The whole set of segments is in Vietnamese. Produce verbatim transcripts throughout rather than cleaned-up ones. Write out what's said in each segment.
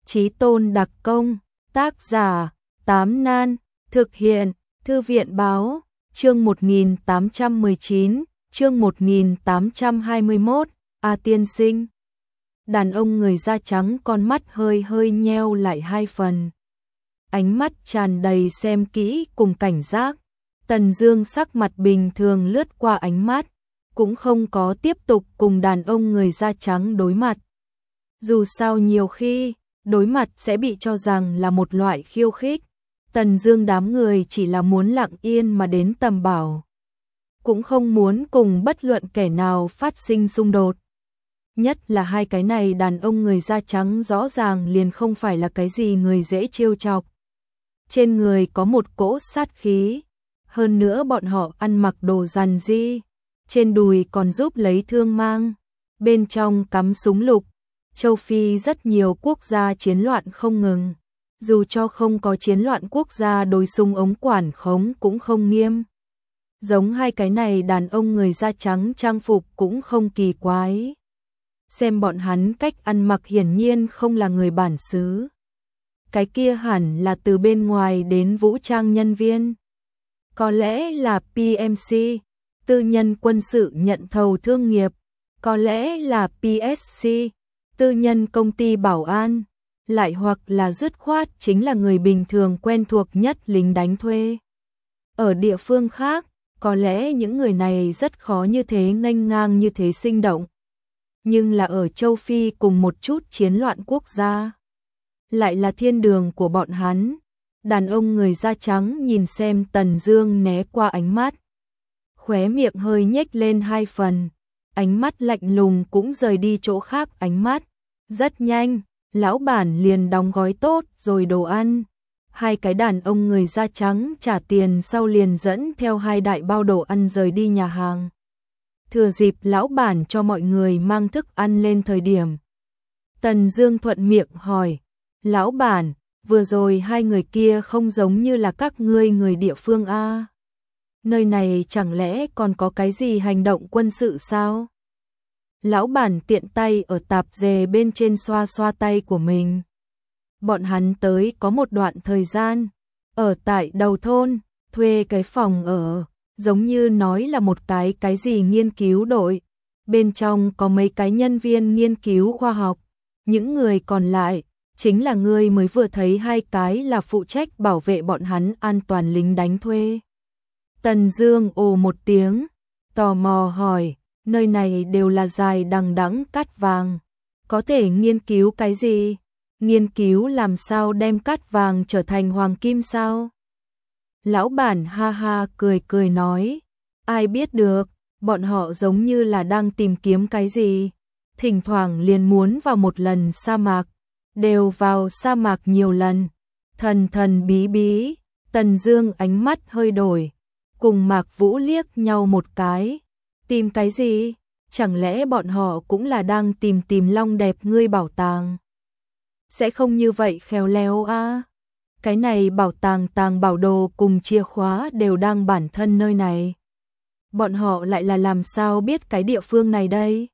Chí Tôn đặc công, tác giả, Tám Nan, thực hiện, Thư viện báo, chương một nghìn tám trăm mười chín, chương một nghìn tám trăm hai mươi mốt, A tiên sinh. Đàn ông người da trắng con mắt hơi hơi nheo lại hai phần. Ánh mắt tràn đầy xem kỹ cùng cảnh giác. Tần Dương sắc mặt bình thường lướt qua ánh mắt, cũng không có tiếp tục cùng đàn ông người da trắng đối mặt. Dù sao nhiều khi, đối mặt sẽ bị cho rằng là một loại khiêu khích. Tần Dương đám người chỉ là muốn lặng yên mà đến tầm bảo, cũng không muốn cùng bất luận kẻ nào phát sinh xung đột. Nhất là hai cái này đàn ông người da trắng rõ ràng liền không phải là cái gì người dễ trêu chọc. Trên người có một cỗ sát khí, hơn nữa bọn họ ăn mặc đồ rằn ri, trên đùi còn giúp lấy thương mang, bên trong cắm súng lục. Châu Phi rất nhiều quốc gia chiến loạn không ngừng, dù cho không có chiến loạn quốc gia đối súng ống quản khống cũng không nghiêm. Giống hai cái này đàn ông người da trắng trang phục cũng không kỳ quái. Xem bọn hắn cách ăn mặc hiển nhiên không là người bản xứ. Cái kia hẳn là từ bên ngoài đến vũ trang nhân viên. Có lẽ là pê em xê, tư nhân quân sự nhận thầu thương nghiệp. Có lẽ là pê ét xê, tư nhân công ty bảo an. Lại hoặc là dứt khoát chính là người bình thường quen thuộc nhất lính đánh thuê. Ở địa phương khác, có lẽ những người này rất khó như thế nghênh ngang như thế sinh động. Nhưng là ở châu Phi cùng một chút chiến loạn quốc gia, lại là thiên đường của bọn hắn. Đàn ông người da trắng nhìn xem Tần Dương né qua ánh mắt, khóe miệng hơi nhếch lên hai phần, ánh mắt lạnh lùng cũng rời đi chỗ khác ánh mắt. Rất nhanh, lão bản liền đóng gói tốt rồi đồ ăn. Hai cái đàn ông người da trắng trả tiền sau liền dẫn theo hai đại bao đồ ăn rời đi nhà hàng. Thừa dịp lão bản cho mọi người mang thức ăn lên thời điểm, Tần Dương thuận miệng hỏi, lão bản, vừa rồi hai người kia không giống như là các ngươi người địa phương a? Nơi này chẳng lẽ còn có cái gì hành động quân sự sao? Lão bản tiện tay ở tạp dề bên trên xoa xoa tay của mình. Bọn hắn tới có một đoạn thời gian, ở tại đầu thôn, thuê cái phòng ở, giống như nói là một cái cái gì nghiên cứu đội. Bên trong có mấy cái nhân viên nghiên cứu khoa học, những người còn lại, chính là người mới vừa thấy hai cái là phụ trách bảo vệ bọn hắn an toàn lính đánh thuê. Tần Dương ồ một tiếng, tò mò hỏi, nơi này đều là dài đằng đẵng cát vàng, có thể nghiên cứu cái gì? Nghiên cứu làm sao đem cát vàng trở thành hoàng kim sao? Lão bản ha ha cười cười nói, ai biết được, bọn họ giống như là đang tìm kiếm cái gì, thỉnh thoảng liền muốn vào một lần sa mạc, đều vào sa mạc nhiều lần. Thần thần bí bí. Tần Dương ánh mắt hơi đổi, cùng Mạc Vũ liếc nhau một cái. Tìm cái gì? Chẳng lẽ bọn họ cũng là đang tìm tìm long đẹp ngươi bảo tàng? Sẽ không như vậy khéo léo a. À? Cái này bảo tàng tàng bảo đồ cùng chìa khóa đều đang bản thân nơi này. Bọn họ lại là làm sao biết cái địa phương này đây?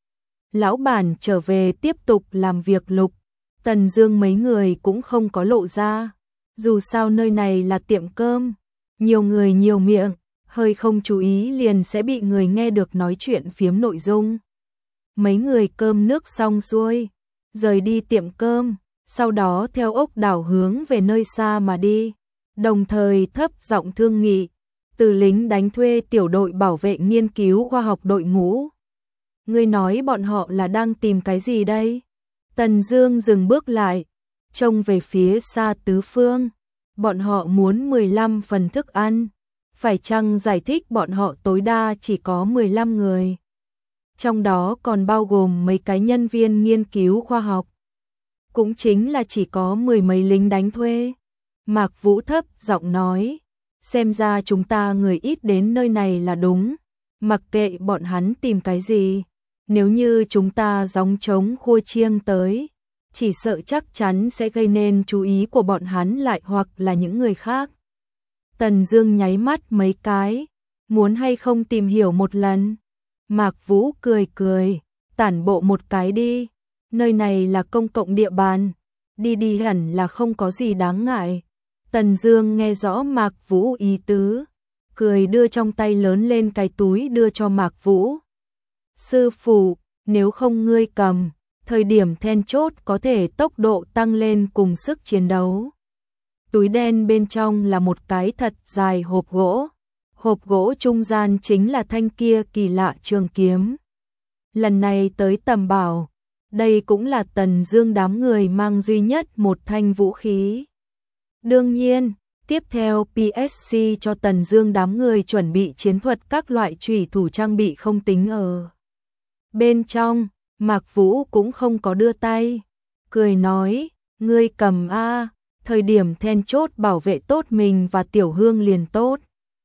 Lão bản trở về tiếp tục làm việc lục. Tần Dương mấy người cũng không có lộ ra. Dù sao nơi này là tiệm cơm, nhiều người nhiều miệng, hơi không chú ý liền sẽ bị người nghe được nói chuyện phiếm nội dung. Mấy người cơm nước xong xuôi, rời đi tiệm cơm, sau đó theo ốc đảo hướng về nơi xa mà đi, đồng thời thấp giọng thương nghị, từ lính đánh thuê tiểu đội bảo vệ nghiên cứu khoa học đội ngũ. Ngươi nói bọn họ là đang tìm cái gì đây? Tần Dương dừng bước lại, trông về phía xa tứ phương. Bọn họ muốn mười lăm phần thức ăn, phải chăng giải thích bọn họ tối đa chỉ có mười lăm người. Trong đó còn bao gồm mấy cái nhân viên nghiên cứu khoa học. Cũng chính là chỉ có mười mấy lính đánh thuê. Mạc Vũ thấp giọng nói, xem ra chúng ta người ít đến nơi này là đúng. Mặc kệ bọn hắn tìm cái gì, nếu như chúng ta gióng trống khua chiêng tới, chỉ sợ chắc chắn sẽ gây nên chú ý của bọn hắn lại hoặc là những người khác. Tần Dương nháy mắt mấy cái, muốn hay không tìm hiểu một lần? Mạc Vũ cười cười, tản bộ một cái đi, nơi này là công cộng địa bàn, đi đi hẳn là không có gì đáng ngại. Tần Dương nghe rõ Mạc Vũ ý tứ, cười đưa trong tay lớn lên cái túi đưa cho Mạc Vũ. Sư phụ, nếu không ngươi cầm, thời điểm then chốt có thể tốc độ tăng lên cùng sức chiến đấu. Túi đen bên trong là một cái thật dài hộp gỗ. Hộp gỗ trung gian chính là thanh kia kỳ lạ trường kiếm. Lần này tới tầm bảo, đây cũng là Tần Dương đám người mang duy nhất một thanh vũ khí. Đương nhiên, tiếp theo pê ét xê cho Tần Dương đám người chuẩn bị chiến thuật các loại chủy thủ trang bị không tính ở bên trong. Mạc Vũ cũng không có đưa tay, cười nói, ngươi cầm a, thời điểm then chốt bảo vệ tốt mình và Tiểu Hương liền tốt.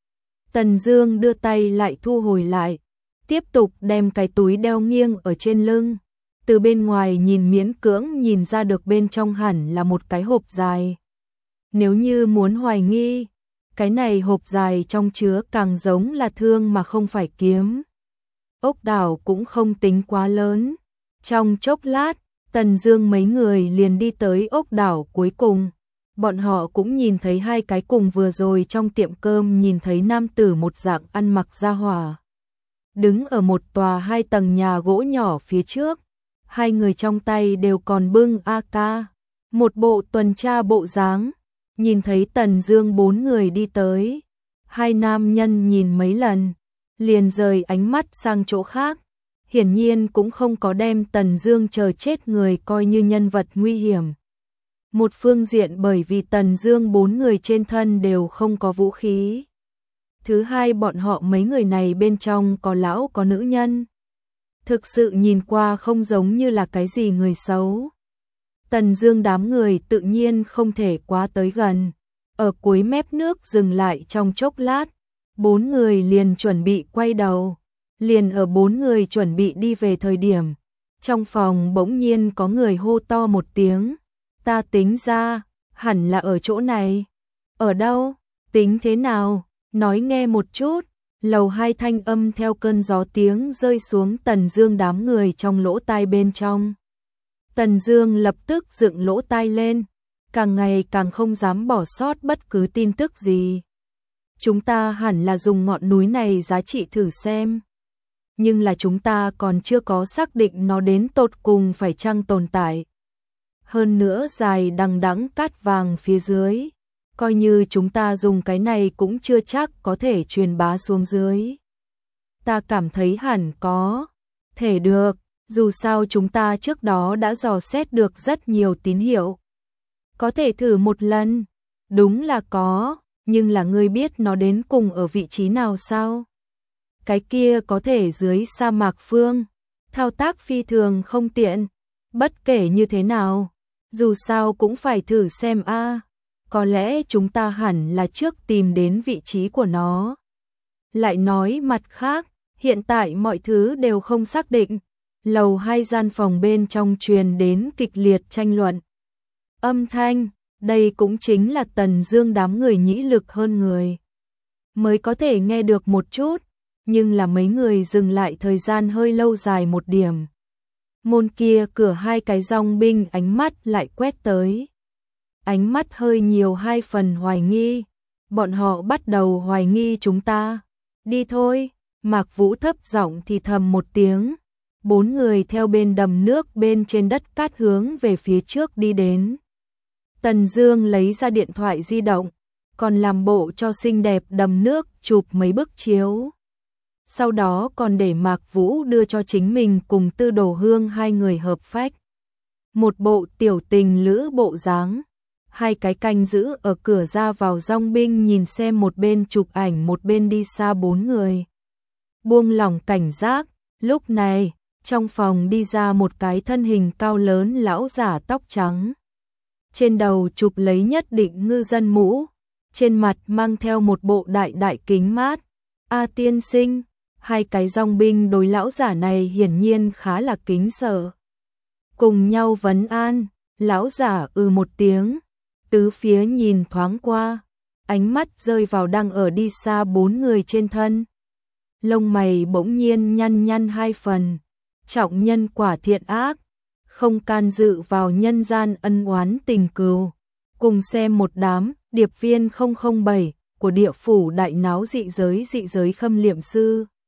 Tần Dương đưa tay lại thu hồi lại, tiếp tục đem cái túi đeo nghiêng ở trên lưng. Từ bên ngoài nhìn miễn cưỡng nhìn ra được bên trong hẳn là một cái hộp dài. Nếu như muốn hoài nghi, cái này hộp dài trong chứa càng giống là thương mà không phải kiếm. Ốc đảo cũng không tính quá lớn. Trong chốc lát, Tần Dương mấy người liền đi tới ốc đảo cuối cùng. Bọn họ cũng nhìn thấy hai cái cùng vừa rồi trong tiệm cơm nhìn thấy nam tử một dạng ăn mặc gia hỏa. Đứng ở một tòa hai tầng nhà gỗ nhỏ phía trước, hai người trong tay đều còn bưng a ca, một bộ tuần tra bộ dáng. Nhìn thấy Tần Dương bốn người đi tới, hai nam nhân nhìn mấy lần, liền rời ánh mắt sang chỗ khác. Hiển nhiên cũng không có đem Tần Dương chờ chết người coi như nhân vật nguy hiểm. Một phương diện bởi vì Tần Dương bốn người trên thân đều không có vũ khí. Thứ hai, bọn họ mấy người này bên trong có lão có nữ nhân. Thực sự nhìn qua không giống như là cái gì người xấu. Tần Dương đám người tự nhiên không thể quá tới gần. Ở cuối mép nước dừng lại trong chốc lát, bốn người liền chuẩn bị quay đầu. Liền ở bốn người chuẩn bị đi về thời điểm, trong phòng bỗng nhiên có người hô to một tiếng. Ta tính ra, hẳn là ở chỗ này. Ở đâu? Tính thế nào? Nói nghe một chút. Lầu hai thanh âm theo cơn gió tiếng rơi xuống Tần Dương đám người trong lỗ tai bên trong. Tần Dương lập tức dựng lỗ tai lên, càng ngày càng không dám bỏ sót bất cứ tin tức gì. Chúng ta hẳn là dùng ngọn núi này giá trị thử xem. Nhưng là chúng ta còn chưa có xác định nó đến tột cùng phải chăng tồn tại. Hơn nữa dài đằng đẵng cát vàng phía dưới, coi như chúng ta dùng cái này cũng chưa chắc có thể truyền bá xuống dưới. Ta cảm thấy hẳn có thể được, dù sao chúng ta trước đó đã dò xét được rất nhiều tín hiệu. Có thể thử một lần, đúng là có, nhưng là ngươi biết nó đến cùng ở vị trí nào sao? Cái kia có thể dưới sa mạc phương, thao tác phi thường không tiện, bất kể như thế nào, dù sao cũng phải thử xem a. Có lẽ chúng ta hẳn là trước tìm đến vị trí của nó. Lại nói mặt khác, hiện tại mọi thứ đều không xác định. Lầu hai gian phòng bên trong truyền đến kịch liệt tranh luận. Âm thanh, đây cũng chính là Tần Dương đám người nhĩ lực hơn người mới có thể nghe được một chút, nhưng là mấy người dừng lại thời gian hơi lâu dài một điểm. Môn kia cửa hai cái dòng binh ánh mắt lại quét tới. Ánh mắt hơi nhiều hai phần hoài nghi, bọn họ bắt đầu hoài nghi chúng ta. Đi thôi, Mạc Vũ thấp giọng thì thầm một tiếng. Bốn người theo bên đầm nước bên trên đất cát hướng về phía trước đi đến. Tần Dương lấy ra điện thoại di động, còn làm bộ cho xinh đẹp đầm nước chụp mấy bức chiếu. Sau đó còn để Mạc Vũ đưa cho chính mình cùng Tư Đồ Hương hai người hợp phách. Một bộ tiểu tình lữ bộ dáng. Hai cái canh giữ ở cửa ra vào dòng binh nhìn xem một bên chụp ảnh một bên đi xa bốn người. Buông lỏng cảnh giác, lúc này, trong phòng đi ra một cái thân hình cao lớn lão giả tóc trắng. Trên đầu chụp lấy nhất định ngư dân mũ, trên mặt mang theo một bộ đại đại kính mát. A tiên sinh, hai cái dòng binh đối lão giả này hiển nhiên khá là kính sợ. Cùng nhau vấn an, lão giả ừ một tiếng. Tứ phía nhìn thoáng qua, ánh mắt rơi vào đang ở đi xa bốn người trên thân. Lông mày bỗng nhiên nhăn nhăn hai phần, trọng nhân quả thiện ác, không can dự vào nhân gian ân oán tình cừu. Cùng xem một đám điệp viên không không bảy của địa phủ đại náo dị giới dị giới khâm liệm sư.